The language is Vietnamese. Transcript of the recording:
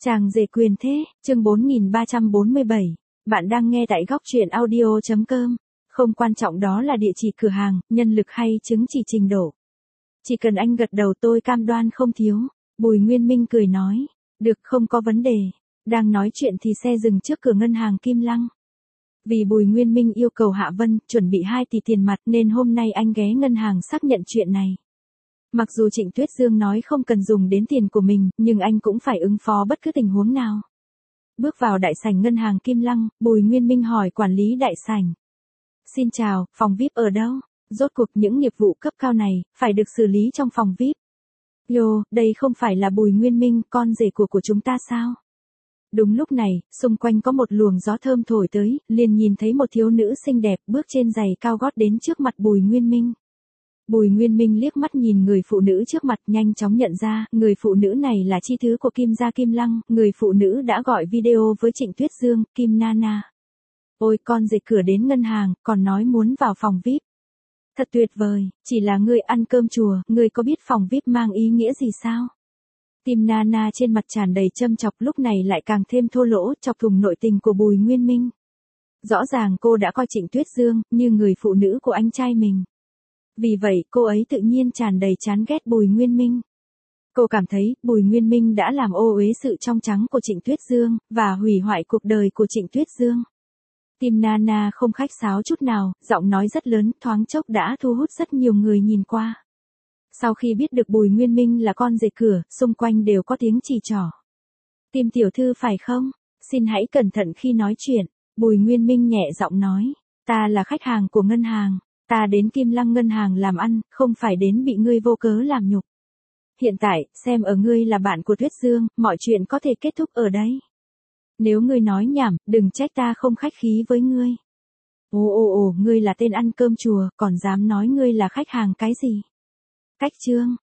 Chàng rể quyền thế, chương 4347. Bạn đang nghe tại góc truyện audio.com. Không quan trọng đó là địa chỉ cửa hàng, nhân lực hay chứng chỉ trình độ. Chỉ cần anh gật đầu tôi cam đoan không thiếu. Bùi Nguyên Minh cười nói. Được, không có vấn đề. Đang nói chuyện thì xe dừng trước cửa ngân hàng Kim Lăng. Vì Bùi Nguyên Minh yêu cầu Hạ Vân chuẩn bị 2 tỷ tiền mặt nên hôm nay anh ghé ngân hàng xác nhận chuyện này. Mặc dù Trịnh Tuyết Dương nói không cần dùng đến tiền của mình, nhưng anh cũng phải ứng phó bất cứ tình huống nào. Bước vào đại sảnh ngân hàng Kim Lăng, Bùi Nguyên Minh hỏi quản lý đại sảnh. Xin chào, phòng VIP ở đâu? Rốt cuộc những nghiệp vụ cấp cao này, phải được xử lý trong phòng VIP. Yo, đây không phải là Bùi Nguyên Minh, con rể của chúng ta sao? Đúng lúc này, xung quanh có một luồng gió thơm thổi tới, liền nhìn thấy một thiếu nữ xinh đẹp bước trên giày cao gót đến trước mặt Bùi Nguyên Minh. Bùi Nguyên Minh liếc mắt nhìn người phụ nữ trước mặt, nhanh chóng nhận ra, người phụ nữ này là chi thứ của Kim gia Kim Lăng, người phụ nữ đã gọi video với Trịnh Tuyết Dương, Kim Nana. Ôi, con rể cửa đến ngân hàng, còn nói muốn vào phòng VIP. Thật tuyệt vời, chỉ là ngươi ăn cơm chùa, ngươi có biết phòng VIP mang ý nghĩa gì sao? Kim Nana trên mặt tràn đầy châm chọc, lúc này lại càng thêm thô lỗ, chọc thủng nội tình của Bùi Nguyên Minh. Rõ ràng cô đã coi Trịnh Tuyết Dương như người phụ nữ của anh trai mình. Vì vậy, cô ấy tự nhiên tràn đầy chán ghét Bùi Nguyên Minh. Cô cảm thấy, Bùi Nguyên Minh đã làm ô uế sự trong trắng của Trịnh Tuyết Dương, và hủy hoại cuộc đời của Trịnh Tuyết Dương. Kim Nana không khách sáo chút nào, giọng nói rất lớn, thoáng chốc đã thu hút rất nhiều người nhìn qua. Sau khi biết được Bùi Nguyên Minh là con rể cửa, xung quanh đều có tiếng chỉ trỏ. Kim tiểu thư phải không? Xin hãy cẩn thận khi nói chuyện. Bùi Nguyên Minh nhẹ giọng nói. Ta là khách hàng của ngân hàng. Ta đến Kim Lăng ngân hàng làm ăn, không phải đến bị ngươi vô cớ làm nhục. Hiện tại, xem ở ngươi là bạn của Tuyết Dương, mọi chuyện có thể kết thúc ở đây. Nếu ngươi nói nhảm, đừng trách ta không khách khí với ngươi. Ồ, ngươi là tên ăn cơm chùa, còn dám nói ngươi là khách hàng cái gì? Cách trương,